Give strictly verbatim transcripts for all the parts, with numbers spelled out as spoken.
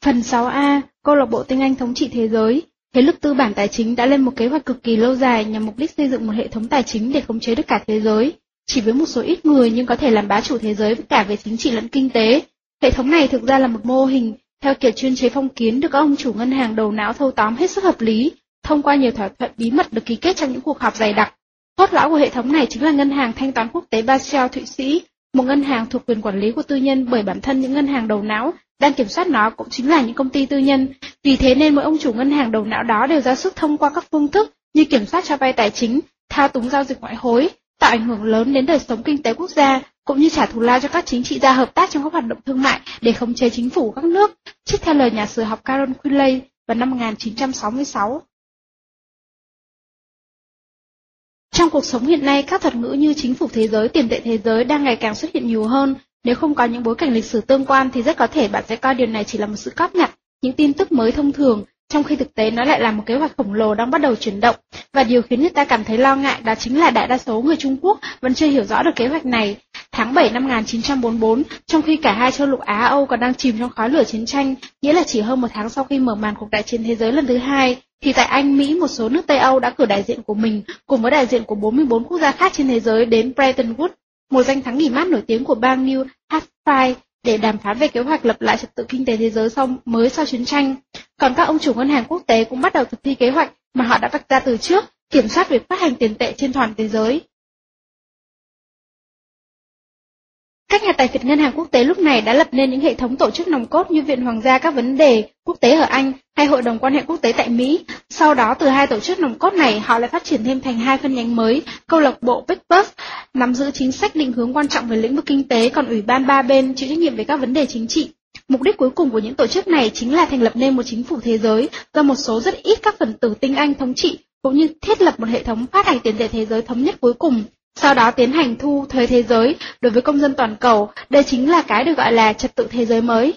Phần sáu A, Câu lạc bộ tiếng Anh thống trị thế giới. Thế lực tư bản tài chính đã lên một kế hoạch cực kỳ lâu dài nhằm mục đích xây dựng một hệ thống tài chính để khống chế được cả thế giới, chỉ với một số ít người nhưng có thể làm bá chủ thế giới cả về chính trị lẫn kinh tế. Hệ thống này thực ra là một mô hình theo kiểu chuyên chế phong kiến được các ông chủ ngân hàng đầu não thâu tóm hết sức hợp lý, thông qua nhiều thỏa thuận bí mật được ký kết trong những cuộc họp dày đặc. Cốt lõi của hệ thống này chính là ngân hàng thanh toán quốc tế Basel Thụy Sĩ, một ngân hàng thuộc quyền quản lý của tư nhân, bởi bản thân những ngân hàng đầu não đang kiểm soát nó cũng chính là những công ty tư nhân. Vì thế nên mỗi ông chủ ngân hàng đầu não đó đều ra sức thông qua các phương thức như kiểm soát cho vay tài chính, thao túng giao dịch ngoại hối, tạo ảnh hưởng lớn đến đời sống kinh tế quốc gia, cũng như trả thù lao cho các chính trị gia hợp tác trong các hoạt động thương mại để khống chế chính phủ các nước, trích theo lời nhà sử học Carol Quinley vào năm một nghìn chín trăm sáu mươi sáu. Trong cuộc sống hiện nay, các thuật ngữ như chính phủ thế giới, tiền tệ thế giới đang ngày càng xuất hiện nhiều hơn. Nếu không có những bối cảnh lịch sử tương quan thì rất có thể bạn sẽ coi điều này chỉ là một sự cóp nhặt, những tin tức mới thông thường, trong khi thực tế nó lại là một kế hoạch khổng lồ đang bắt đầu chuyển động. Và điều khiến người ta cảm thấy lo ngại đó chính là đại đa số người Trung Quốc vẫn chưa hiểu rõ được kế hoạch này. Tháng bảy năm một nghìn chín trăm bốn mươi bốn, trong khi cả hai châu lục Á Âu còn đang chìm trong khói lửa chiến tranh, nghĩa là chỉ hơn một tháng sau khi mở màn cuộc đại chiến thế giới lần thứ hai, thì tại Anh, Mỹ, một số nước Tây Âu đã cử đại diện của mình cùng với đại diện của bốn mươi bốn quốc gia khác trên thế giới đến Bretton Woods, một danh thắng nghỉ mát nổi tiếng của bang New Hampshire, để đàm phán về kế hoạch lập lại trật tự kinh tế thế giới sau mới sau chiến tranh. Còn các ông chủ ngân hàng quốc tế cũng bắt đầu thực thi kế hoạch mà họ đã vạch ra từ trước, kiểm soát việc phát hành tiền tệ trên toàn thế giới. Các nhà tài phiệt ngân hàng quốc tế lúc này đã lập nên những hệ thống tổ chức nòng cốt như Viện Hoàng gia các vấn đề quốc tế ở Anh hay Hội đồng quan hệ quốc tế tại Mỹ. Sau đó từ hai tổ chức nòng cốt này họ lại phát triển thêm thành hai phân nhánh mới, câu lạc bộ Big Bucks nắm giữ chính sách định hướng quan trọng về lĩnh vực kinh tế, còn ủy ban ba bên chịu trách nhiệm về các vấn đề chính trị. Mục đích cuối cùng của những tổ chức này chính là thành lập nên một chính phủ thế giới do một số rất ít các phần tử tinh Anh thống trị, cũng như thiết lập một hệ thống phát hành tiền tệ thế giới thống nhất cuối cùng. Sau đó tiến hành thu thuế thế giới đối với công dân toàn cầu, đây chính là cái được gọi là trật tự thế giới mới.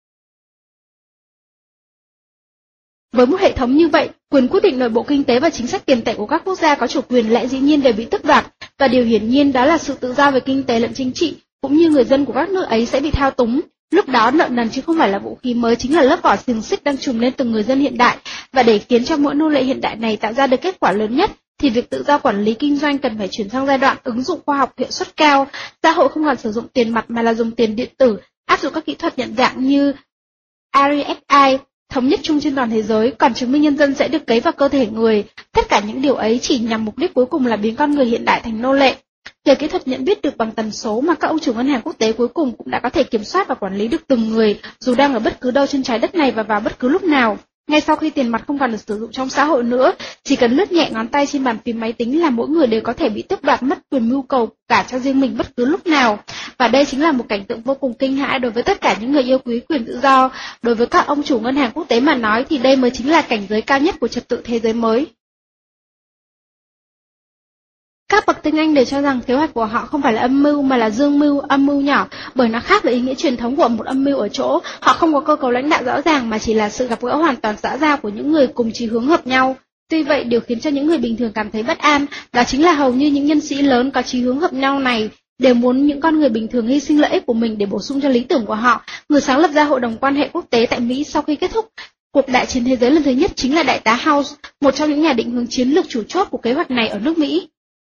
Với một hệ thống như vậy, quyền quyết định nội bộ kinh tế và chính sách tiền tệ của các quốc gia có chủ quyền lại dĩ nhiên đều bị tước đoạt, và điều hiển nhiên đó là sự tự do về kinh tế lẫn chính trị, cũng như người dân của các nước ấy sẽ bị thao túng. Lúc đó nợ nần chứ không phải là vũ khí mới, chính là lớp vỏ xiềng xích đang trùm lên từng người dân hiện đại, và để khiến cho mỗi nô lệ hiện đại này tạo ra được kết quả lớn nhất, thì việc tự do quản lý kinh doanh cần phải chuyển sang giai đoạn ứng dụng khoa học hiệu suất cao. Xã hội không còn sử dụng tiền mặt mà là dùng tiền điện tử, áp dụng các kỹ thuật nhận dạng như R F I, thống nhất chung trên toàn thế giới, còn chứng minh nhân dân sẽ được cấy vào cơ thể người. Tất cả những điều ấy chỉ nhằm mục đích cuối cùng là biến con người hiện đại thành nô lệ. Nhờ kỹ thuật nhận biết được bằng tần số mà các ông chủ ngân hàng quốc tế cuối cùng cũng đã có thể kiểm soát và quản lý được từng người, dù đang ở bất cứ đâu trên trái đất này và vào bất cứ lúc nào. Ngay sau khi tiền mặt không còn được sử dụng trong xã hội nữa, chỉ cần lướt nhẹ ngón tay trên bàn phím máy tính là mỗi người đều có thể bị tước đoạt mất quyền mưu cầu cả cho riêng mình bất cứ lúc nào. Và đây chính là một cảnh tượng vô cùng kinh hãi đối với tất cả những người yêu quý quyền tự do. Đối với các ông chủ ngân hàng quốc tế mà nói thì đây mới chính là cảnh giới cao nhất của trật tự thế giới mới. Các bậc tinh Anh đều cho rằng kế hoạch của họ không phải là âm mưu mà là dương mưu, âm mưu nhỏ, bởi nó khác với ý nghĩa truyền thống của một âm mưu ở chỗ họ không có cơ cấu lãnh đạo rõ ràng mà chỉ là sự gặp gỡ hoàn toàn xã giao của những người cùng chí hướng hợp nhau. Tuy vậy, điều khiến cho những người bình thường cảm thấy bất an đó chính là hầu như những nhân sĩ lớn có chí hướng hợp nhau này đều muốn những con người bình thường hy sinh lợi ích của mình để bổ sung cho lý tưởng của họ. Người sáng lập ra Hội đồng quan hệ quốc tế tại Mỹ sau khi kết thúc cuộc đại chiến thế giới lần thứ nhất chính là đại tá House, một trong những nhà định hướng chiến lược chủ chốt của kế hoạch này ở nước Mỹ.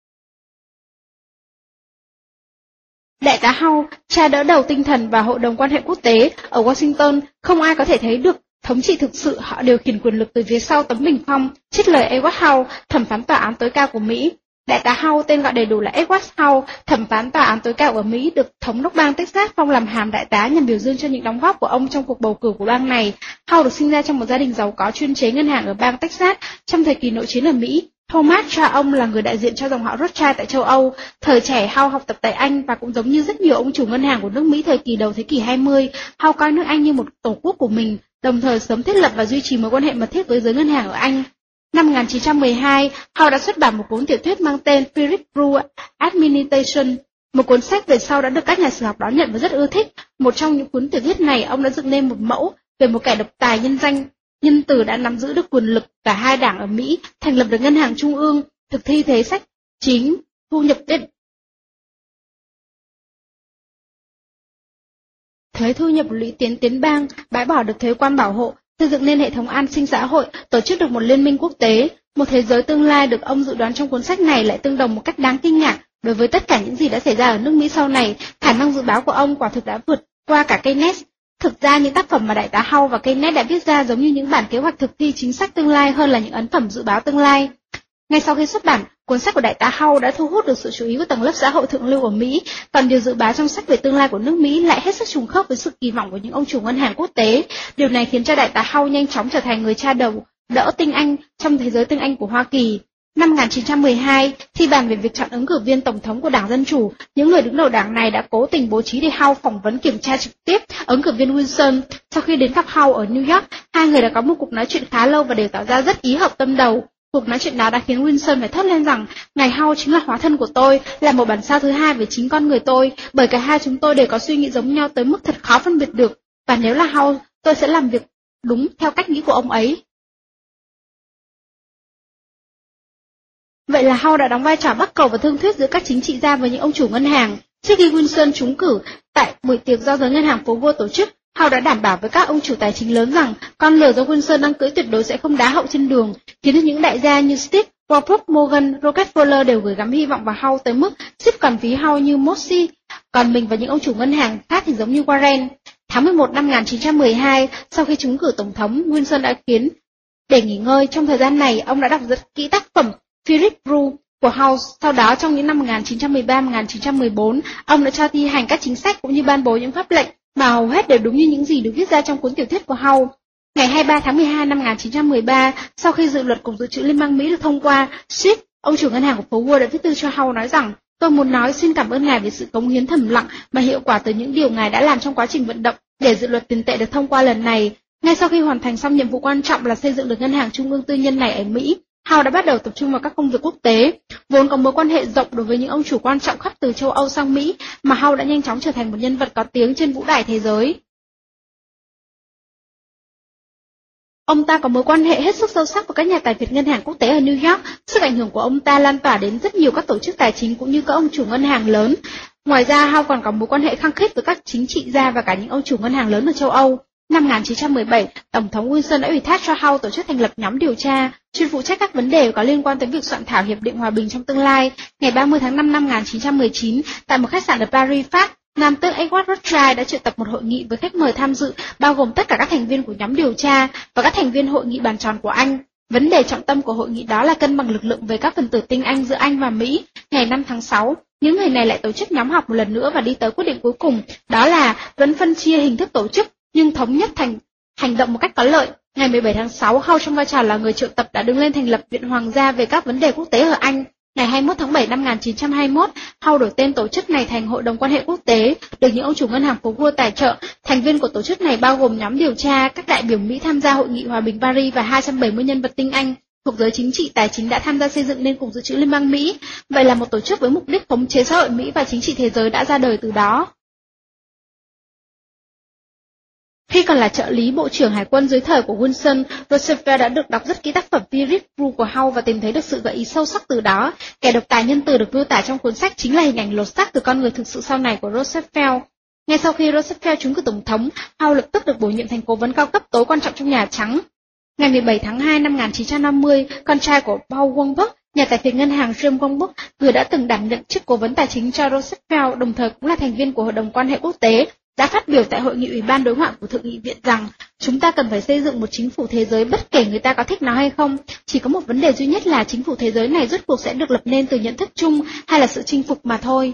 Đại tá House, cha đỡ đầu tinh thần và Hội đồng quan hệ quốc tế ở Washington, không ai có thể thấy được thống trị thực sự, họ điều khiển quyền lực từ phía sau tấm bình phong, trích lời Edward House, thẩm phán tòa án tối cao của Mỹ. Đại tá House, tên gọi đầy đủ là Edward House, thẩm phán tòa án tối cao ở Mỹ, được thống đốc bang Texas phong làm hàm đại tá nhằm biểu dương cho những đóng góp của ông trong cuộc bầu cử của bang này. House được sinh ra trong một gia đình giàu có chuyên chế ngân hàng ở bang Texas trong thời kỳ nội chiến ở Mỹ. Thomas, cha ông, là người đại diện cho dòng họ Rothschild tại châu Âu. Thời trẻ, House học tập tại Anh và cũng giống như rất nhiều ông chủ ngân hàng của nước Mỹ thời kỳ đầu thế kỷ hai mươi, House coi nước Anh như một tổ quốc của mình, đồng thời sớm thiết lập và duy trì mối quan hệ mật thiết với giới ngân hàng ở Anh. Năm một nghìn chín trăm mười hai, House đã xuất bản một cuốn tiểu thuyết mang tên Philip Drew Administration, một cuốn sách về sau đã được các nhà sử học đón nhận và rất ưa thích. Một trong những cuốn tiểu thuyết này, ông đã dựng nên một mẫu về một kẻ độc tài nhân danh, nhân từ đã nắm giữ được quyền lực cả hai đảng ở Mỹ, thành lập được ngân hàng trung ương, thực thi thế sách chính, thu nhập tiết thuế thu nhập lũy tiến tiến bang, bãi bỏ được thuế quan bảo hộ, xây dựng nên hệ thống an sinh xã hội, tổ chức được một liên minh quốc tế. Một thế giới tương lai được ông dự đoán trong cuốn sách này lại tương đồng một cách đáng kinh ngạc. Đối với tất cả những gì đã xảy ra ở nước Mỹ sau này, khả năng dự báo của ông quả thực đã vượt qua cả Keynes. Thực ra những tác phẩm mà đại tá Howe và Keynes đã viết ra giống như những bản kế hoạch thực thi chính sách tương lai hơn là những ấn phẩm dự báo tương lai. Ngay sau khi xuất bản, cuốn sách của đại tá Howe đã thu hút được sự chú ý của tầng lớp xã hội thượng lưu ở Mỹ, còn điều dự báo trong sách về tương lai của nước Mỹ lại hết sức trùng khớp với sự kỳ vọng của những ông chủ ngân hàng quốc tế. Điều này khiến cho đại tá Howe nhanh chóng trở thành người cha đầu đỡ tinh Anh trong thế giới tinh Anh của Hoa Kỳ. Năm một nghìn chín trăm mười hai, khi bàn về việc chọn ứng cử viên tổng thống của Đảng Dân Chủ, những người đứng đầu đảng này đã cố tình bố trí để Howe phỏng vấn kiểm tra trực tiếp ứng cử viên Wilson. Sau khi đến gặp Howe ở New York, hai người đã có một cuộc nói chuyện khá lâu và đều tỏ ra rất ý hợp tâm đầu. Cuộc nói chuyện đó đã khiến Wilson phải thốt lên rằng, ngài Howe chính là hóa thân của tôi, là một bản sao thứ hai về chính con người tôi, bởi cả hai chúng tôi đều có suy nghĩ giống nhau tới mức thật khó phân biệt được, và nếu là Howe, tôi sẽ làm việc đúng theo cách nghĩ của ông ấy. Vậy là Howe đã đóng vai trò bắc cầu và thương thuyết giữa các chính trị gia với những ông chủ ngân hàng. Trước khi Wilson trúng cử tại buổi tiệc do giới ngân hàng phố Wall tổ chức, Howe đã đảm bảo với các ông chủ tài chính lớn rằng con lừa do Wilson đang cưỡi tuyệt đối sẽ không đá hậu trên đường, khiến cho những đại gia như Steve, Warburg, Morgan, Rockefeller đều gửi gắm hy vọng vào Howe tới mức ship còn phí Howe như Mossy, còn mình và những ông chủ ngân hàng khác thì giống như Warren. Tháng mười một năm một nghìn chín trăm mười hai, sau khi trúng cử tổng thống, Wilson đã khiến để nghỉ ngơi. Trong thời gian này, ông đã đọc rất kỹ tác phẩm Philip Roe của Howe. Sau đó, trong những năm một nghìn chín trăm mười ba đến một nghìn chín trăm mười bốn, ông đã cho thi hành các chính sách cũng như ban bố những pháp lệnh mà hầu hết đều đúng như những gì được viết ra trong cuốn tiểu thuyết của Howe. Ngày hai mươi ba tháng mười hai năm một nghìn chín trăm mười ba, sau khi dự luật Cục Dự trữ Liên bang Mỹ được thông qua, Schiff, ông chủ ngân hàng của phố Wall đã viết thư cho Howe nói rằng, tôi muốn nói xin cảm ơn ngài về sự cống hiến thầm lặng mà hiệu quả từ những điều ngài đã làm trong quá trình vận động để dự luật tiền tệ được thông qua lần này. Ngay sau khi hoàn thành xong nhiệm vụ quan trọng là xây dựng được ngân hàng trung ương tư nhân này ở Mỹ, Howe đã bắt đầu tập trung vào các công việc quốc tế. Vốn có mối quan hệ rộng đối với những ông chủ quan trọng khắp từ châu Âu sang Mỹ, mà Howe đã nhanh chóng trở thành một nhân vật có tiếng trên vũ đài thế giới. Ông ta có mối quan hệ hết sức sâu sắc với các nhà tài phiệt ngân hàng quốc tế ở New York. Sức ảnh hưởng của ông ta lan tỏa đến rất nhiều các tổ chức tài chính cũng như các ông chủ ngân hàng lớn. Ngoài ra, Howe còn có mối quan hệ khăng khít với các chính trị gia và cả những ông chủ ngân hàng lớn ở châu Âu. Năm một nghìn chín trăm mười bảy, Tổng thống Wilson đã ủy thác cho Howe tổ chức thành lập nhóm điều tra, chuyên phụ trách các vấn đề có liên quan tới việc soạn thảo hiệp định hòa bình trong tương lai. Ngày ba mươi tháng năm năm một nghìn chín trăm mười chín, tại một khách sạn ở Paris, Pháp, Nam tước Edward Rothschild đã triệu tập một hội nghị với khách mời tham dự, bao gồm tất cả các thành viên của nhóm điều tra và các thành viên hội nghị bàn tròn của Anh. Vấn đề trọng tâm của hội nghị đó là cân bằng lực lượng với các phần tử tinh Anh giữa Anh và Mỹ. Ngày năm tháng sáu, những người này lại tổ chức nhóm họp một lần nữa và đi tới quyết định cuối cùng, đó là vẫn phân chia hình thức tổ chức, nhưng thống nhất thành hành động một cách có lợi. Ngày mười bảy tháng sáu, Howe trong vai trò là người triệu tập đã đứng lên thành lập Viện Hoàng gia về các vấn đề quốc tế ở Anh. Ngày hai mươi mốt tháng bảy năm một nghìn chín trăm hai mươi mốt, Howe đổi tên tổ chức này thành Hội đồng quan hệ quốc tế, được những ông chủ ngân hàng phố Wall tài trợ. Thành viên của tổ chức này bao gồm nhóm điều tra, các đại biểu Mỹ tham gia hội nghị hòa bình Paris và hai trăm bảy mươi nhân vật tinh Anh thuộc giới chính trị tài chính đã tham gia xây dựng nên Cục Dự trữ Liên bang Mỹ. Vậy là một tổ chức với mục đích khống chế xã hội Mỹ và chính trị thế giới đã ra đời từ đó. Khi còn là trợ lý Bộ trưởng Hải quân dưới thời của Wilson, Roosevelt đã được đọc rất kỹ tác phẩm Philip Roe của Howe và tìm thấy được sự gợi ý sâu sắc từ đó. Kẻ độc tài nhân từ được miêu tả trong cuốn sách chính là hình ảnh lột xác từ con người thực sự sau này của Roosevelt. Ngay sau khi Roosevelt trúng cử tổng thống, Howe lập tức được bổ nhiệm thành cố vấn cao cấp tối quan trọng trong Nhà Trắng. Ngày mười bảy tháng hai năm một nghìn chín trăm năm mươi, con trai của Paul Warburg, nhà tài phiệt ngân hàng James Warburg, người đã từng đảm nhận chức cố vấn tài chính cho Roosevelt, đồng thời cũng là thành viên của Hội đồng quan hệ quốc tế, đã phát biểu tại hội nghị Ủy ban đối ngoại của Thượng nghị viện rằng chúng ta cần phải xây dựng một chính phủ thế giới bất kể người ta có thích nó hay không. Chỉ có một vấn đề duy nhất là chính phủ thế giới này rốt cuộc sẽ được lập nên từ nhận thức chung hay là sự chinh phục mà thôi.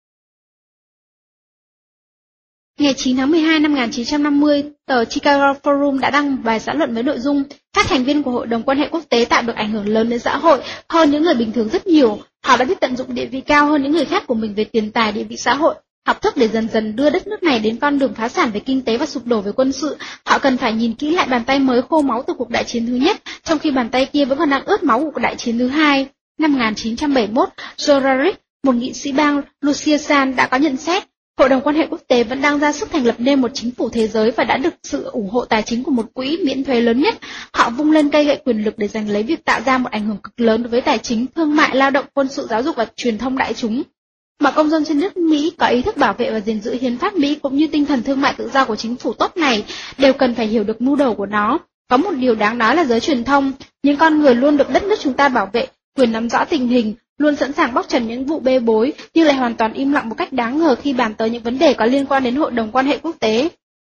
Ngày chín tháng mười hai năm một nghìn chín trăm năm mươi, tờ Chicago Forum đã đăng một bài xã luận với nội dung các thành viên của Hội đồng quan hệ quốc tế tạo được ảnh hưởng lớn đến xã hội hơn những người bình thường rất nhiều. Họ đã biết tận dụng địa vị cao hơn những người khác của mình về tiền tài, địa vị xã hội, học thức để dần dần đưa đất nước này đến con đường phá sản về kinh tế và sụp đổ về quân sự. Họ cần phải nhìn kỹ lại bàn tay mới khô máu từ cuộc đại chiến thứ nhất, trong khi bàn tay kia vẫn còn đang ướt máu của cuộc đại chiến thứ hai. Năm một nghìn chín trăm bảy mươi mốt, Joe Rick, một nghị sĩ bang Louisiana đã có nhận xét, Hội đồng quan hệ quốc tế vẫn đang ra sức thành lập nên một chính phủ thế giới và đã được sự ủng hộ tài chính của một quỹ miễn thuế lớn nhất. Họ vung lên cây gậy quyền lực để giành lấy việc tạo ra một ảnh hưởng cực lớn đối với tài chính, thương mại, lao động, quân sự, giáo dục và truyền thông đại chúng. Mọi công dân trên nước Mỹ có ý thức bảo vệ và gìn giữ hiến pháp Mỹ cũng như tinh thần thương mại tự do của chính phủ tốt này đều cần phải hiểu được mưu đồ của nó. Có một điều đáng nói là giới truyền thông, những con người luôn được đất nước chúng ta bảo vệ, quyền nắm rõ tình hình, luôn sẵn sàng bóc trần những vụ bê bối, nhưng lại hoàn toàn im lặng một cách đáng ngờ khi bàn tới những vấn đề có liên quan đến Hội đồng quan hệ quốc tế.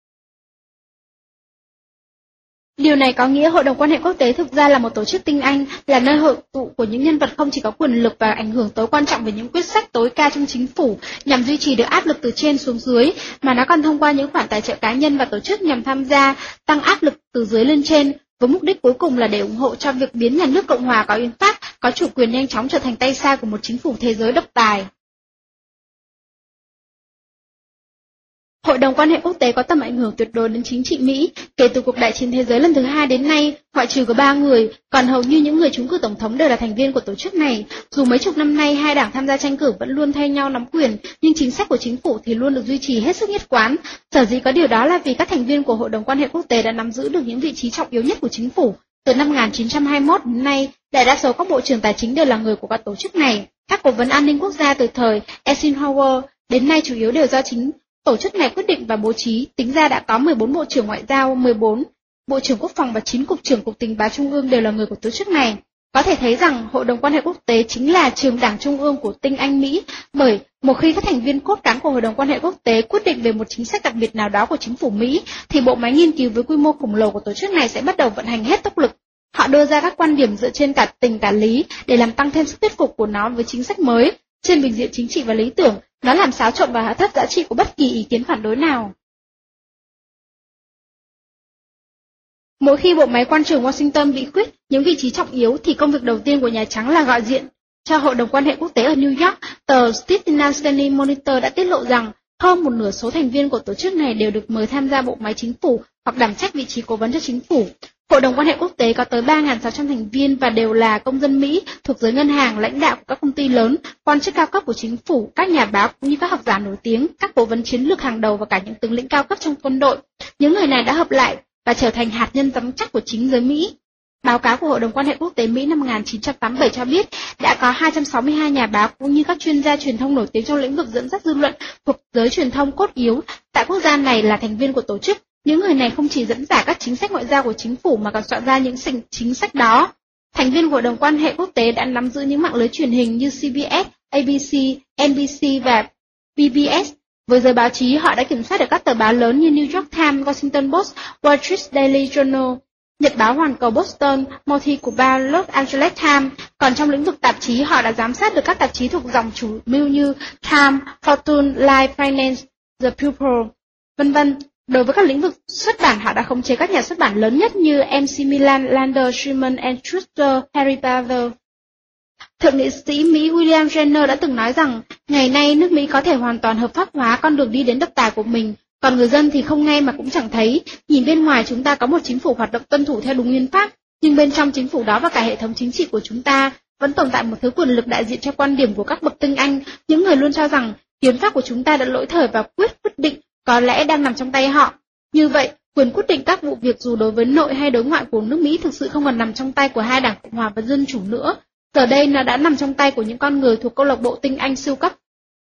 Điều này có nghĩa Hội đồng quan hệ quốc tế thực ra là một tổ chức tinh anh, là nơi hội tụ của những nhân vật không chỉ có quyền lực và ảnh hưởng tối quan trọng về những quyết sách tối cao trong chính phủ nhằm duy trì được áp lực từ trên xuống dưới, mà nó còn thông qua những khoản tài trợ cá nhân và tổ chức nhằm tham gia, tăng áp lực từ dưới lên trên, với mục đích cuối cùng là để ủng hộ cho việc biến nhà nước Cộng hòa có hiến pháp, có chủ quyền nhanh chóng trở thành tay sai của một chính phủ thế giới độc tài. Hội đồng quan hệ quốc tế có tầm ảnh hưởng tuyệt đối đến chính trị Mỹ. Kể từ cuộc đại chiến thế giới lần thứ hai đến nay, ngoại trừ có ba người, còn hầu như những người trúng cử tổng thống đều là thành viên của tổ chức này. Dù mấy chục năm nay hai đảng tham gia tranh cử vẫn luôn thay nhau nắm quyền, nhưng chính sách của chính phủ thì luôn được duy trì hết sức nhất quán. Sở dĩ có điều đó là vì các thành viên của Hội đồng quan hệ quốc tế đã nắm giữ được những vị trí trọng yếu nhất của chính phủ. Từ năm một nghìn chín trăm hai mươi mốt đến nay, đại đa số các bộ trưởng tài chính đều là người của các tổ chức này. Các cố vấn an ninh quốc gia từ thời Eisenhower đến nay chủ yếu đều do chính tổ chức này quyết định và bố trí, tính ra đã có mười bốn bộ trưởng ngoại giao, mười bốn bộ trưởng quốc phòng và chín cục trưởng cục tình báo trung ương đều là người của tổ chức này. Có thể thấy rằng Hội đồng quan hệ quốc tế chính là trường đảng trung ương của tinh anh Mỹ, bởi một khi các thành viên cốt cán của Hội đồng quan hệ quốc tế quyết định về một chính sách đặc biệt nào đó của chính phủ Mỹ, thì bộ máy nghiên cứu với quy mô khổng lồ của tổ chức này sẽ bắt đầu vận hành hết tốc lực. Họ đưa ra các quan điểm dựa trên cả tình cả lý để làm tăng thêm sức thuyết phục của nó với chính sách mới. Trên bình diện chính trị và lý tưởng, nó làm xáo trộn và hạ thấp giá trị của bất kỳ ý kiến phản đối nào. Mỗi khi bộ máy quan trường Washington bị khuyết những vị trí trọng yếu thì công việc đầu tiên của Nhà Trắng là gọi diện cho Hội đồng quan hệ quốc tế ở New York. Tờ Stevens Daily Monitor đã tiết lộ rằng hơn một nửa số thành viên của tổ chức này đều được mời tham gia bộ máy chính phủ hoặc đảm trách vị trí cố vấn cho chính phủ. Hội đồng quan hệ quốc tế có tới ba nghìn sáu trăm thành viên và đều là công dân Mỹ thuộc giới ngân hàng, lãnh đạo của các công ty lớn, quan chức cao cấp của chính phủ, các nhà báo cũng như các học giả nổi tiếng, các cố vấn chiến lược hàng đầu và cả những tướng lĩnh cao cấp trong quân đội. Những người này đã hợp lại và trở thành hạt nhân vững chắc của chính giới Mỹ. Báo cáo của Hội đồng quan hệ quốc tế Mỹ năm một nghìn chín trăm tám mươi bảy cho biết đã có hai trăm sáu mươi hai nhà báo cũng như các chuyên gia truyền thông nổi tiếng trong lĩnh vực dẫn dắt dư luận thuộc giới truyền thông cốt yếu tại quốc gia này là thành viên của tổ chức. Những người này không chỉ dẫn giải các chính sách ngoại giao của chính phủ mà còn soạn ra những chính sách đó. Thành viên của Hội đồng quan hệ quốc tế đã nắm giữ những mạng lưới truyền hình như xê bê ét, a bê xê, en bê xê và pê bê ét. Với giới báo chí, họ đã kiểm soát được các tờ báo lớn như New York Times, Washington Post, Wall Street Daily Journal, Nhật báo Hoàn cầu Boston, Multi của bang Los Angeles Times. Còn trong lĩnh vực tạp chí, họ đã giám sát được các tạp chí thuộc dòng chủ mưu như Time, Fortune, Life, Finance, The People, vân vân. Đối với các lĩnh vực xuất bản, họ đã khống chế các nhà xuất bản lớn nhất như em xê Milan, Lander, Simon and Schuster, Harry Potter. Thượng nghị sĩ Mỹ William Jenner đã từng nói rằng, ngày nay nước Mỹ có thể hoàn toàn hợp pháp hóa con đường đi đến độc tài của mình, còn người dân thì không nghe mà cũng chẳng thấy. Nhìn bên ngoài chúng ta có một chính phủ hoạt động tuân thủ theo đúng nguyên pháp, nhưng bên trong chính phủ đó và cả hệ thống chính trị của chúng ta vẫn tồn tại một thứ quyền lực đại diện cho quan điểm của các bậc tinh anh, những người luôn cho rằng hiến pháp của chúng ta đã lỗi thời và quyết quyết định có lẽ đang nằm trong tay họ. Như vậy, quyền quyết định các vụ việc dù đối với nội hay đối ngoại của nước Mỹ thực sự không còn nằm trong tay của hai đảng Cộng hòa và Dân chủ nữa. Giờ đây nó đã nằm trong tay của những con người thuộc câu lạc bộ tinh anh siêu cấp.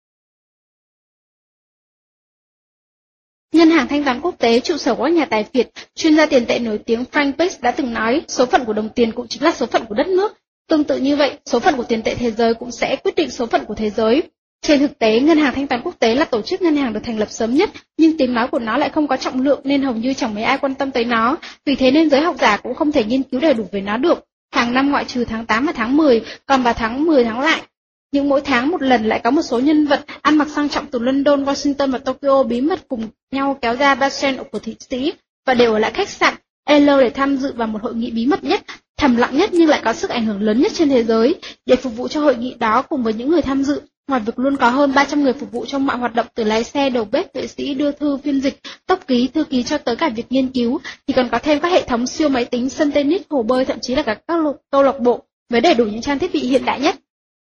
Ngân hàng thanh toán quốc tế, trụ sở của các nhà tài phiệt, chuyên gia tiền tệ nổi tiếng Frank Bates đã từng nói, số phận của đồng tiền cũng chính là số phận của đất nước. Tương tự như vậy, số phận của tiền tệ thế giới cũng sẽ quyết định số phận của thế giới. Trên thực tế, Ngân hàng Thanh toán Quốc tế là tổ chức ngân hàng được thành lập sớm nhất, nhưng tiếng nói của nó lại không có trọng lượng nên hầu như chẳng mấy ai quan tâm tới nó, vì thế nên giới học giả cũng không thể nghiên cứu đầy đủ về nó được. Hàng năm ngoại trừ tháng tám và tháng mười, còn vào tháng mười tháng lại. Nhưng mỗi tháng một lần lại có một số nhân vật ăn mặc sang trọng từ London, Washington và Tokyo bí mật cùng nhau kéo ra Basel của Thụy Sĩ và đều ở lại khách sạn Elo để tham dự vào một hội nghị bí mật nhất, thầm lặng nhất nhưng lại có sức ảnh hưởng lớn nhất trên thế giới. Để phục vụ cho hội nghị đó cùng với những người tham dự, ngoài việc luôn có hơn ba trăm người phục vụ trong mọi hoạt động từ lái xe, đầu bếp, vệ sĩ, đưa thư, phiên dịch, tốc ký, thư ký cho tới cả việc nghiên cứu, thì còn có thêm các hệ thống siêu máy tính, sân tennis, hồ bơi, thậm chí là cả các câu lạc bộ với đầy đủ những trang thiết bị hiện đại nhất.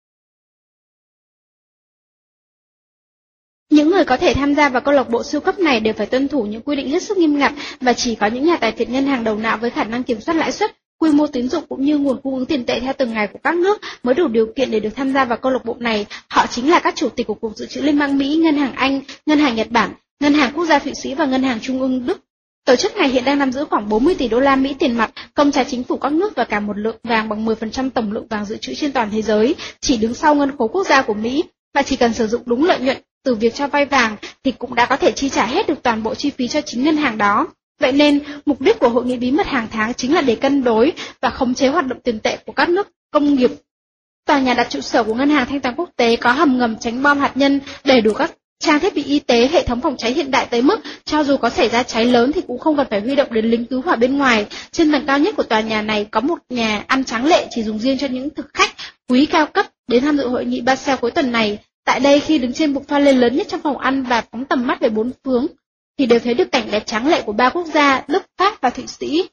Những người có thể tham gia vào câu lạc bộ siêu cấp này đều phải tuân thủ những quy định hết sức nghiêm ngặt và chỉ có những nhà tài phiệt ngân hàng đầu não với khả năng kiểm soát lãi suất quy mô tín dụng cũng như nguồn cung ứng tiền tệ theo từng ngày của các nước mới đủ điều kiện để được tham gia vào câu lạc bộ này. Họ chính là các chủ tịch của Cục Dự trữ Liên bang Mỹ, Ngân hàng Anh, Ngân hàng Nhật Bản, Ngân hàng Quốc gia Thụy Sĩ và Ngân hàng Trung ương Đức. Tổ chức này hiện đang nắm giữ khoảng bốn mươi tỷ đô la Mỹ tiền mặt, công trái chính phủ các nước và cả một lượng vàng bằng mười phần trăm tổng lượng vàng dự trữ trên toàn thế giới, chỉ đứng sau ngân khố quốc gia của Mỹ, và chỉ cần sử dụng đúng lợi nhuận từ việc cho vay vàng thì cũng đã có thể chi trả hết được toàn bộ chi phí cho chính ngân hàng đó. Vậy nên, mục đích của hội nghị bí mật hàng tháng chính là để cân đối và khống chế hoạt động tiền tệ của các nước công nghiệp. Tòa nhà đặt trụ sở của Ngân hàng Thanh toán Quốc tế có hầm ngầm tránh bom hạt nhân, đầy đủ các trang thiết bị y tế, hệ thống phòng cháy hiện đại tới mức cho dù có xảy ra cháy lớn thì cũng không cần phải huy động đến lính cứu hỏa bên ngoài. Trên tầng cao nhất của tòa nhà này có một nhà ăn tráng lệ chỉ dùng riêng cho những thực khách quý cao cấp đến tham dự hội nghị Basel cuối tuần này. Tại đây, khi đứng trên bục pha lê lớn nhất trong phòng ăn và phóng tầm mắt về bốn phương, thì đều thấy được cảnh đẹp tráng lệ của ba quốc gia Đức, Pháp và Thụy Sĩ.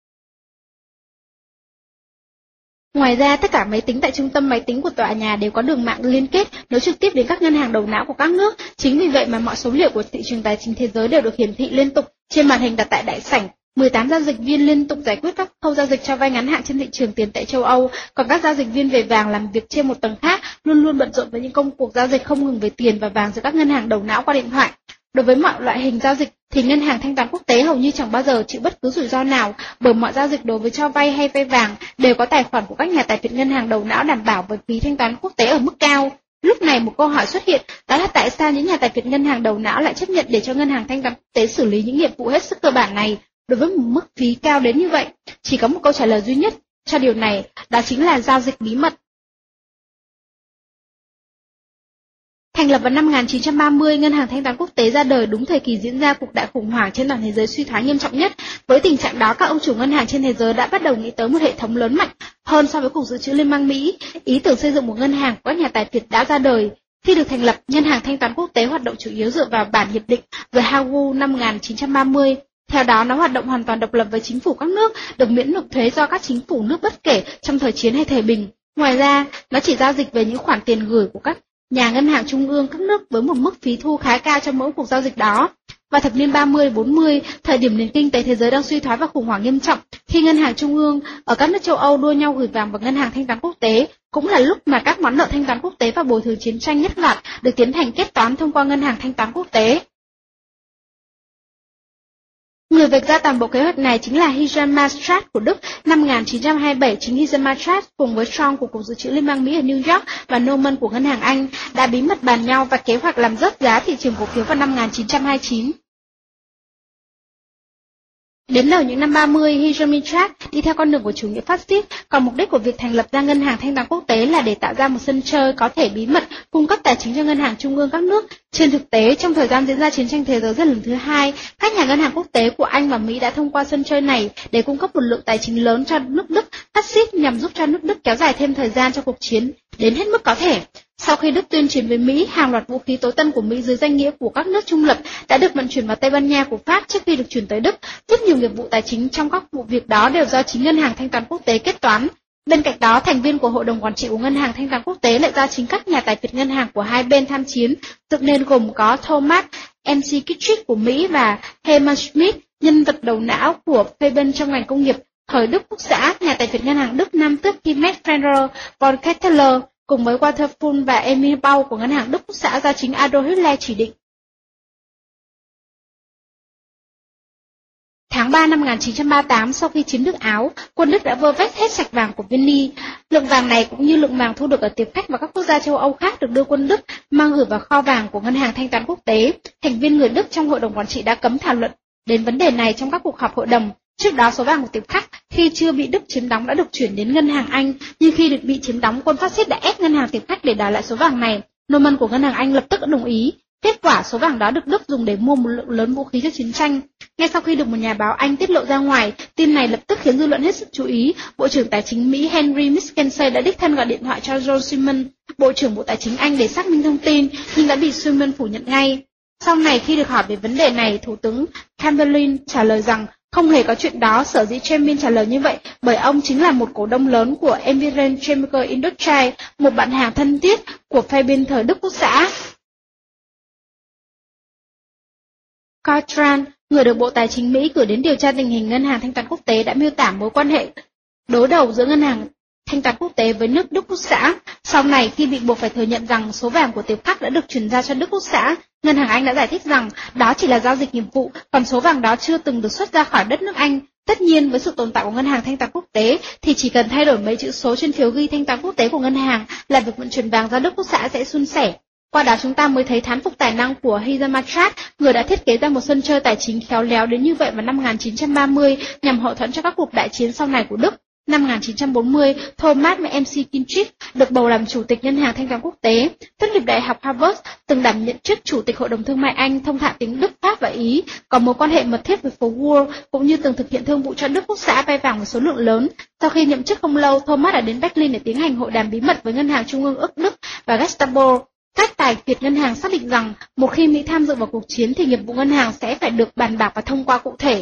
Ngoài ra, tất cả máy tính tại trung tâm máy tính của tòa nhà đều có đường mạng liên kết nối trực tiếp đến các ngân hàng đầu não của các nước. Chính vì vậy mà mọi số liệu của thị trường tài chính thế giới đều được hiển thị liên tục trên màn hình đặt tại đại sảnh. mười tám giao dịch viên liên tục giải quyết các khâu giao dịch cho vay ngắn hạn trên thị trường tiền tệ châu Âu, còn các giao dịch viên về vàng làm việc trên một tầng khác, luôn luôn bận rộn với những công cuộc giao dịch không ngừng về tiền và vàng giữa các ngân hàng đầu não qua điện thoại. Đối với mọi loại hình giao dịch thì Ngân hàng Thanh toán Quốc tế hầu như chẳng bao giờ chịu bất cứ rủi ro nào, bởi mọi giao dịch đối với cho vay hay vay vàng đều có tài khoản của các nhà tài phiệt ngân hàng đầu não đảm bảo với phí thanh toán quốc tế ở mức cao. Lúc này một câu hỏi xuất hiện, đó là tại sao những nhà tài phiệt ngân hàng đầu não lại chấp nhận để cho Ngân hàng Thanh toán Quốc tế xử lý những nhiệm vụ hết sức cơ bản này đối với một mức phí cao đến như vậy? Chỉ có một câu trả lời duy nhất cho điều này, đó chính là giao dịch bí mật. Thành lập vào năm một nghìn chín trăm ba mươi, Ngân hàng Thanh toán Quốc tế ra đời đúng thời kỳ diễn ra cuộc đại khủng hoảng trên toàn thế giới suy thoái nghiêm trọng nhất. Với tình trạng đó, các ông chủ ngân hàng trên thế giới đã bắt đầu nghĩ tới một hệ thống lớn mạnh hơn so với Cục Dự trữ Liên bang Mỹ. Ý tưởng xây dựng một ngân hàng của các nhà tài phiệt đã ra đời. Khi được thành lập, Ngân hàng Thanh toán Quốc tế hoạt động chủ yếu dựa vào bản hiệp định The Hague năm một nghìn chín trăm ba mươi. Theo đó, nó hoạt động hoàn toàn độc lập với chính phủ các nước, được miễn nộp thuế do các chính phủ nước bất kể trong thời chiến hay thời bình. Ngoài ra, nó chỉ giao dịch về những khoản tiền gửi của các nhà ngân hàng trung ương các nước với một mức phí thu khá cao cho mỗi cuộc giao dịch đó. Vào thập niên ba mươi bốn mươi, thời điểm nền kinh tế thế giới đang suy thoái và khủng hoảng nghiêm trọng, khi ngân hàng trung ương ở các nước châu Âu đua nhau gửi vàng vào Ngân hàng Thanh toán Quốc tế, cũng là lúc mà các món nợ thanh toán quốc tế và bồi thường chiến tranh nhất loạt được tiến hành kết toán thông qua Ngân hàng Thanh toán Quốc tế. Người vạch ra toàn bộ kế hoạch này chính là Hisham Mastrad của Đức. Năm một nghìn chín trăm hai mươi bảy, chính Hisham Mastrad cùng với Strong của Cục Dự trữ Liên bang Mỹ ở New York và Norman của Ngân hàng Anh đã bí mật bàn nhau và kế hoạch làm rớt giá thị trường cổ phiếu vào năm một nghìn chín trăm hai mươi chín. Đến đầu những năm ba mươi, Hisham Mastrad đi theo con đường của chủ nghĩa phát xít, còn mục đích của việc thành lập ra Ngân hàng Thanh toán Quốc tế là để tạo ra một sân chơi có thể bí mật cung cấp tài chính cho ngân hàng trung ương các nước. Trên thực tế, trong thời gian diễn ra chiến tranh thế giới lần thứ hai, các nhà ngân hàng quốc tế của Anh và Mỹ đã thông qua sân chơi này để cung cấp một lượng tài chính lớn cho nước Đức phát xít nhằm giúp cho nước Đức kéo dài thêm thời gian cho cuộc chiến đến hết mức có thể. Sau khi Đức tuyên chiến với Mỹ, hàng loạt vũ khí tối tân của Mỹ dưới danh nghĩa của các nước trung lập đã được vận chuyển vào Tây Ban Nha của Pháp trước khi được chuyển tới Đức. Rất nhiều nghiệp vụ tài chính trong các vụ việc đó đều do chính Ngân hàng Thanh toán Quốc tế kết toán. Bên cạnh đó, thành viên của Hội đồng Quản trị của Ngân hàng Thanh toán Quốc tế lại do chính các nhà tài phiệt ngân hàng của hai bên tham chiến, dựng nên gồm có Thomas em xê Kittrick của Mỹ và Hermann Schmidt, nhân vật đầu não của Faber trong ngành công nghiệp thời Đức Quốc xã, nhà tài phiệt ngân hàng Đức Nam tước Kenneth Federer von Ketteler, cùng với Walter Fuhl và Emil Bau của Ngân hàng Đức Quốc xã do chính Adolf Hitler chỉ định. Tháng ba năm một nghìn chín trăm ba mươi tám, sau khi chiếm được Áo, quân Đức đã vơ vét hết sạch vàng của Veni. Lượng vàng này cũng như lượng vàng thu được ở tiệp khách và các quốc gia châu Âu khác được đưa quân Đức mang gửi vào kho vàng của Ngân hàng Thanh toán Quốc tế. Thành viên người Đức trong Hội đồng Quản trị đã cấm thảo luận đến vấn đề này trong các cuộc họp hội đồng. Trước đó, số vàng của tiệp khách khi chưa bị Đức chiếm đóng đã được chuyển đến Ngân hàng Anh, nhưng khi được bị chiếm đóng, quân phát xít đã ép Ngân hàng tiệp khách để đòi lại số vàng này. Norman của Ngân hàng Anh lập tức đồng ý. Kết quả, số vàng đó được Đức dùng để mua một lượng lớn vũ khí cho chiến tranh. Ngay sau khi được một nhà báo Anh tiết lộ ra ngoài, tin này lập tức khiến dư luận hết sức chú ý. Bộ trưởng Tài chính Mỹ Henry Mackenzie đã đích thân gọi điện thoại cho John Simon, Bộ trưởng Bộ Tài chính Anh để xác minh thông tin, nhưng đã bị Simon phủ nhận ngay. Sau này khi được hỏi về vấn đề này, Thủ tướng Chamberlain trả lời rằng không hề có chuyện đó. Sở dĩ Chamberlain trả lời như vậy bởi ông chính là một cổ đông lớn của Environ Chemical Industries, một bạn hàng thân thiết của Faber thời Đức Quốc xã. Cochran, người được Bộ Tài chính Mỹ cử đến điều tra tình hình Ngân hàng Thanh toán Quốc tế, đã miêu tả mối quan hệ đối đầu giữa ngân hàng thanh toán quốc tế với nước Đức Quốc xã. Sau này, khi bị buộc phải thừa nhận rằng số vàng của Tiệp Khắc đã được chuyển giao cho Đức Quốc xã, ngân hàng Anh đã giải thích rằng đó chỉ là giao dịch nghiệp vụ, còn số vàng đó chưa từng được xuất ra khỏi đất nước Anh. Tất nhiên, với sự tồn tại của ngân hàng thanh toán quốc tế, thì chỉ cần thay đổi mấy chữ số trên phiếu ghi thanh toán quốc tế của ngân hàng là việc vận chuyển vàng ra Đức Quốc xã sẽ suôn sẻ. Qua đó chúng ta mới thấy thán phục tài năng của Hizamachrat, người đã thiết kế ra một sân chơi tài chính khéo léo đến như vậy vào năm một nghìn chín trăm ba mươi nhằm hậu thuẫn cho các cuộc đại chiến sau này của Đức. Năm một nghìn chín trăm bốn mươi, Thomas em xê Kintrick được bầu làm chủ tịch ngân hàng thanh toán quốc tế. Tốt nghiệp đại học Harvard, từng đảm nhận chức chủ tịch Hội đồng Thương mại Anh, thông thạo tiếng Đức, Pháp và Ý, có mối quan hệ mật thiết với phố Wall, cũng như từng thực hiện thương vụ cho Đức Quốc xã vay vàng với số lượng lớn. Sau khi nhậm chức không lâu, Thomas đã đến Berlin để tiến hành hội đàm bí mật với ngân hàng trung ương ước Đức và Gestapo. Các tài phiệt ngân hàng xác định rằng một khi Mỹ tham dự vào cuộc chiến thì nghiệp vụ ngân hàng sẽ phải được bàn bạc và thông qua cụ thể.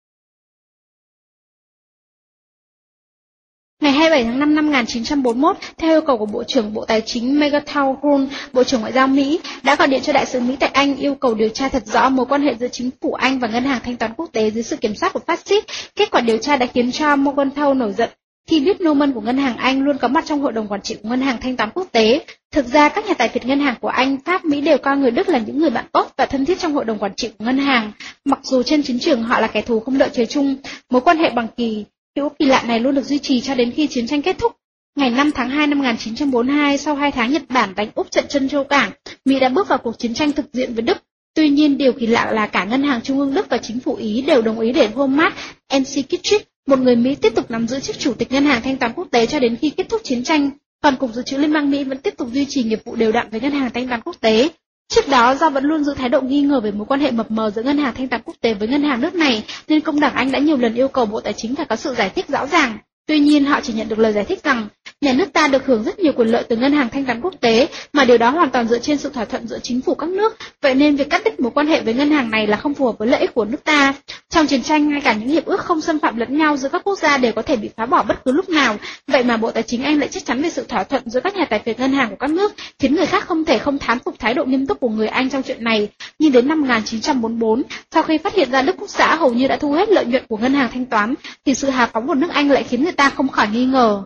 Ngày hai mươi bảy tháng năm năm một nghìn chín trăm bốn mươi mốt, theo yêu cầu của Bộ trưởng Bộ Tài chính Megathaw Hull, Bộ trưởng Ngoại giao Mỹ đã gọi điện cho đại sứ Mỹ tại Anh yêu cầu điều tra thật rõ mối quan hệ giữa chính phủ Anh và ngân hàng thanh toán quốc tế dưới sự kiểm soát của phát xít. Kết quả điều tra đã khiến cho Morgenthau nổi giận khi biết Norman của ngân hàng Anh luôn có mặt trong hội đồng quản trị của ngân hàng thanh toán quốc tế. Thực ra, các nhà tài phiệt ngân hàng của Anh, Pháp, Mỹ đều coi người Đức là những người bạn tốt và thân thiết trong hội đồng quản trị của ngân hàng. Mặc dù trên chiến trường họ là kẻ thù không lợi trời chung, mối quan hệ bằng kỳ hữu kỳ lạ này luôn được duy trì cho đến khi chiến tranh kết thúc. Ngày năm tháng hai năm một nghìn chín trăm bốn mươi hai, sau hai tháng Nhật Bản đánh úp trận Trân Châu Cảng, Mỹ đã bước vào cuộc chiến tranh thực diện với Đức. Tuy nhiên, điều kỳ lạ là cả ngân hàng trung ương Đức và chính phủ Ý đều đồng ý để Thomas em xê Kintrick, một người Mỹ, tiếp tục nắm giữ chức chủ tịch ngân hàng thanh toán quốc tế cho đến khi kết thúc chiến tranh. Còn Cục Dự trữ Liên bang Mỹ vẫn tiếp tục duy trì nghiệp vụ đều đặn với ngân hàng thanh toán quốc tế. Trước đó, do vẫn luôn giữ thái độ nghi ngờ về mối quan hệ mập mờ giữa ngân hàng thanh toán quốc tế với ngân hàng nước này, nên công đảng Anh đã nhiều lần yêu cầu Bộ Tài chính phải có sự giải thích rõ ràng. Tuy nhiên, họ chỉ nhận được lời giải thích rằng nhà nước ta được hưởng rất nhiều quyền lợi từ ngân hàng thanh toán quốc tế, mà điều đó hoàn toàn dựa trên sự thỏa thuận giữa chính phủ các nước, vậy nên việc cắt đứt mối quan hệ với ngân hàng này là không phù hợp với lợi ích của nước ta. Trong chiến tranh, ngay cả những hiệp ước không xâm phạm lẫn nhau giữa các quốc gia đều có thể bị phá bỏ bất cứ lúc nào, vậy mà Bộ Tài chính Anh lại chắc chắn về sự thỏa thuận giữa các nhà tài phiệt ngân hàng của các nước, khiến người khác không thể không thán phục thái độ nghiêm túc của người Anh trong chuyện này. Nhưng đến năm một nghìn chín trăm bốn mươi tư, sau khi phát hiện ra Đức Quốc xã hầu như đã thu hết lợi nhuận của ngân hàng thanh toán, thì sự hào phóng của nước Anh lại khiến người ta không khỏi nghi ngờ.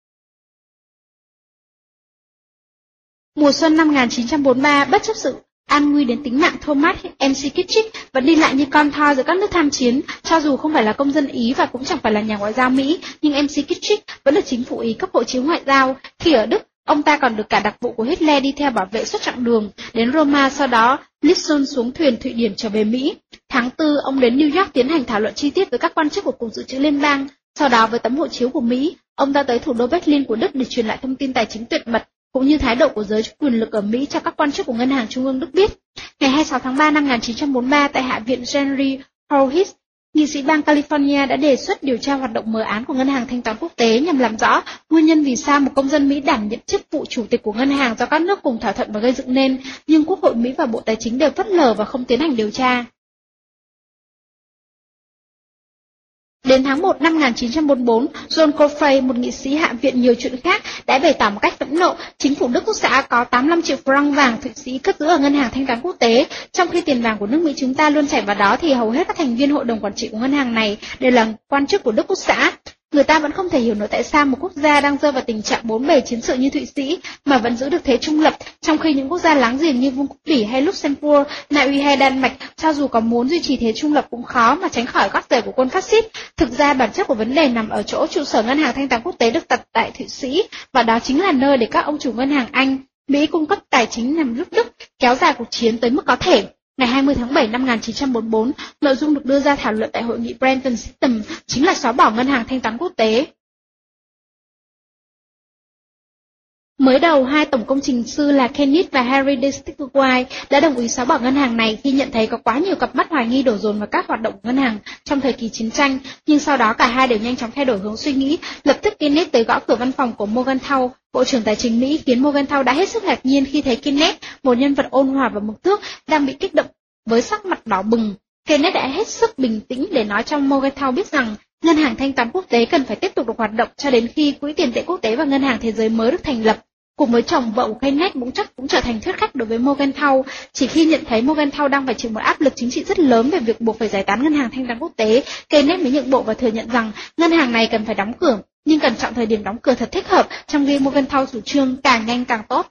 Mùa xuân năm một nghìn chín trăm bốn mươi ba, bất chấp sự an nguy đến tính mạng, Thomas em xê Kintrick vẫn đi lại như con thoi giữa các nước tham chiến. Cho dù không phải là công dân Ý và cũng chẳng phải là nhà ngoại giao Mỹ, nhưng em xê Kintrick vẫn được chính phủ Ý cấp hộ chiếu ngoại giao. Khi ở Đức, ông ta còn được cả đặc vụ của Hitler đi theo bảo vệ suốt chặng đường đến Roma, sau đó Nixon xuống thuyền Thụy Điển trở về Mỹ. Tháng tư, ông đến New York tiến hành thảo luận chi tiết với các quan chức của Cục Dự trữ Liên bang. Sau đó, với tấm hộ chiếu của Mỹ, ông ta tới thủ đô Berlin của Đức để truyền lại thông tin tài chính tuyệt mật, cũng như thái độ của giới quyền lực ở Mỹ cho các quan chức của ngân hàng trung ương Đức biết. Ngày hai mươi sáu tháng ba năm một nghìn chín trăm bốn mươi ba, tại Hạ viện Henry Howitz, nghị sĩ bang California đã đề xuất điều tra hoạt động mờ ám của ngân hàng thanh toán quốc tế nhằm làm rõ nguyên nhân vì sao một công dân Mỹ đảm nhận chức vụ chủ tịch của ngân hàng do các nước cùng thỏa thuận và gây dựng nên, nhưng Quốc hội Mỹ và Bộ Tài chính đều phớt lờ và không tiến hành điều tra. Đến tháng một năm một nghìn chín trăm bốn mươi tư, John Coffey, một nghị sĩ Hạ viện nhiều chuyện khác, đã bày tỏ một cách phẫn nộ, chính phủ Đức Quốc xã có tám mươi lăm triệu franc vàng Thụy Sĩ cất giữ ở ngân hàng thanh toán quốc tế, trong khi tiền vàng của nước Mỹ chúng ta luôn chảy vào đó thì hầu hết các thành viên hội đồng quản trị của ngân hàng này đều là quan chức của Đức Quốc xã. Người ta vẫn không thể hiểu nổi tại sao một quốc gia đang rơi vào tình trạng bốn bề chiến sự như Thụy Sĩ mà vẫn giữ được thế trung lập, trong khi những quốc gia láng giềng như Vương quốc Bỉ hay Luxembourg, Na Uy hay Đan Mạch, cho dù có muốn duy trì thế trung lập cũng khó mà tránh khỏi gót giày của quân phát xít. Thực ra bản chất của vấn đề nằm ở chỗ trụ sở ngân hàng thanh toán quốc tế được đặt tại Thụy Sĩ, và đó chính là nơi để các ông chủ ngân hàng Anh, Mỹ cung cấp tài chính nhằm giúp Đức kéo dài cuộc chiến tới mức có thể. Ngày hai mươi tháng bảy năm một nghìn chín trăm bốn mươi tư, nội dung được đưa ra thảo luận tại hội nghị Brenton System chính là xóa bỏ ngân hàng thanh toán quốc tế. Mới đầu, hai tổng công trình sư là Kenneth và Harry de Stigwai đã đồng ý xóa bỏ ngân hàng này khi nhận thấy có quá nhiều cặp mắt hoài nghi đổ dồn vào các hoạt động của ngân hàng trong thời kỳ chiến tranh, nhưng sau đó cả hai đều nhanh chóng thay đổi hướng suy nghĩ. Lập tức Kenneth tới gõ cửa văn phòng của Morgenthau, Bộ trưởng Tài chính Mỹ, khiến Morgenthau đã hết sức ngạc nhiên khi thấy Kenneth, một nhân vật ôn hòa và mực thước, đang bị kích động với sắc mặt đỏ bừng. Kenneth đã hết sức bình tĩnh để nói cho Morgenthau biết rằng ngân hàng thanh toán quốc tế cần phải tiếp tục được hoạt động cho đến khi Quỹ tiền tệ quốc tế và ngân hàng thế giới mới được thành lập. Cùng với chồng vợ của Kenneth cũng chắc cũng trở thành thuyết khách đối với Morgenthau. Chỉ khi nhận thấy Morgenthau đang phải chịu một áp lực chính trị rất lớn về việc buộc phải giải tán ngân hàng thanh toán quốc tế, Kenneth mới nhượng bộ và thừa nhận rằng ngân hàng này cần phải đóng cửa. nhưng cần chọn thời điểm đóng cửa thật thích hợp, trong khi Morgenthau chủ trương càng nhanh càng tốt.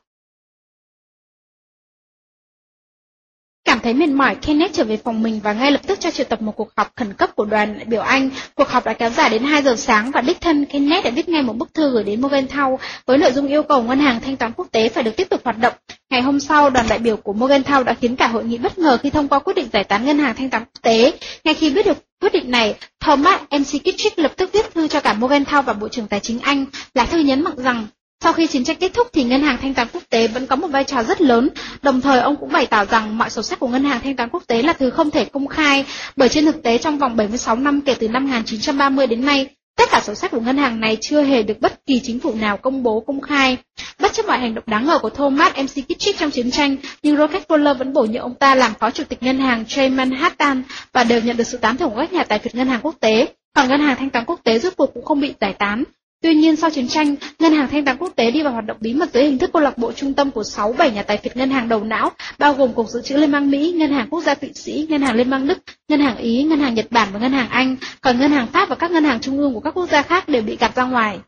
Cảm thấy mệt mỏi, Kenneth trở về phòng mình và ngay lập tức cho triệu tập một cuộc họp khẩn cấp của đoàn đại biểu Anh. Cuộc họp đã kéo dài đến hai giờ sáng và đích thân Kenneth đã viết ngay một bức thư gửi đến Morgenthau với nội dung yêu cầu ngân hàng thanh toán quốc tế phải được tiếp tục hoạt động. Ngày hôm sau, đoàn đại biểu của Morgenthau đã khiến cả hội nghị bất ngờ khi thông qua quyết định giải tán ngân hàng thanh toán quốc tế. Ngay khi biết được quyết định này, Thomas McKittrick lập tức viết thư cho cả Morgenthau và Bộ trưởng Tài chính Anh. Lá thư nhấn mạnh rằng sau khi chiến tranh kết thúc thì ngân hàng thanh toán quốc tế vẫn có một vai trò rất lớn, đồng thời ông cũng bày tỏ rằng mọi sổ sách của ngân hàng thanh toán quốc tế là thứ không thể công khai, bởi trên thực tế trong vòng bảy mươi sáu năm kể từ năm một nghìn chín trăm ba mươi đến nay, tất cả sổ sách của ngân hàng này chưa hề được bất kỳ chính phủ nào công bố công khai. Bất chấp mọi hành động đáng ngờ của Thomas McKittrick trong chiến tranh, nhưng Rockefeller vẫn bổ nhiệm ông ta làm phó chủ tịch ngân hàng J. Manhattan và đều nhận được sự tán thưởng của các nhà tài phiệt ngân hàng quốc tế, còn ngân hàng thanh toán quốc tế rốt cuộc cũng không bị giải tán. Tuy nhiên, sau chiến tranh, ngân hàng thanh toán quốc tế đi vào hoạt động bí mật dưới hình thức câu lạc bộ trung tâm của sáu bảy nhà tài phiệt ngân hàng đầu não, bao gồm Cục Dự trữ Liên bang Mỹ, Ngân hàng Quốc gia Thụy Sĩ, Ngân hàng Liên bang Đức, Ngân hàng Ý, Ngân hàng Nhật Bản và Ngân hàng Anh, còn ngân hàng Pháp và các ngân hàng trung ương của các quốc gia khác đều bị gạt ra ngoài.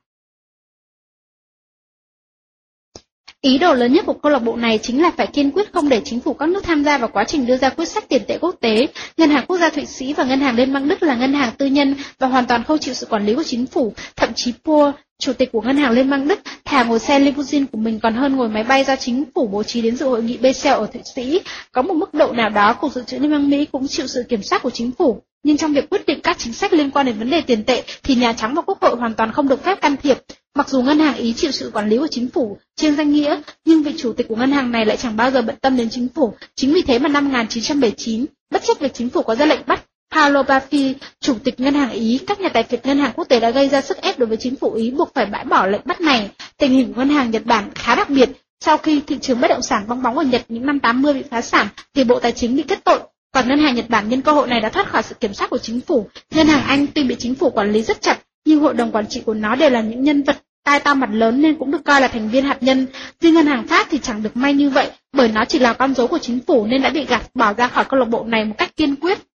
Ý đồ lớn nhất của câu lạc bộ này chính là phải kiên quyết không để chính phủ các nước tham gia vào quá trình đưa ra quyết sách tiền tệ quốc tế. Ngân hàng Quốc gia Thụy Sĩ và Ngân hàng Liên bang Đức là ngân hàng tư nhân và hoàn toàn không chịu sự quản lý của chính phủ. Thậm chí Paul, chủ tịch của Ngân hàng Liên bang Đức, thà ngồi xe limousine của mình còn hơn ngồi máy bay do chính phủ bố trí đến dự hội nghị Basel ở Thụy Sĩ. Có một mức độ nào đó, Cục Dự trữ Liên bang Mỹ cũng chịu sự kiểm soát của chính phủ. Nhưng trong việc quyết định các chính sách liên quan đến vấn đề tiền tệ thì Nhà Trắng và Quốc hội hoàn toàn không được phép can thiệp. Mặc dù ngân hàng Ý chịu sự quản lý của chính phủ trên danh nghĩa, nhưng vị chủ tịch của ngân hàng này lại chẳng bao giờ bận tâm đến chính phủ. Chính vì thế mà năm một nghìn chín trăm bảy mươi chín, bất chấp việc chính phủ có ra lệnh bắt Paolo Baffi, chủ tịch ngân hàng Ý, các nhà tài phiệt ngân hàng quốc tế đã gây ra sức ép đối với chính phủ Ý buộc phải bãi bỏ lệnh bắt này. Tình hình của ngân hàng Nhật Bản khá đặc biệt. Sau khi thị trường bất động sản bong bóng ở Nhật những năm tám mươi bị phá sản, thì Bộ Tài chính bị kết tội. Còn ngân hàng Nhật Bản nhân cơ hội này đã thoát khỏi sự kiểm soát của chính phủ. Ngân hàng Anh tuy bị chính phủ quản lý rất chặt, nhưng hội đồng quản trị của nó đều là những nhân vật tai to mặt lớn nên cũng được coi là thành viên hạt nhân. Riêng ngân hàng Pháp thì chẳng được may như vậy, bởi nó chỉ là con rối của chính phủ nên đã bị gạt bỏ ra khỏi câu lạc bộ này một cách kiên quyết.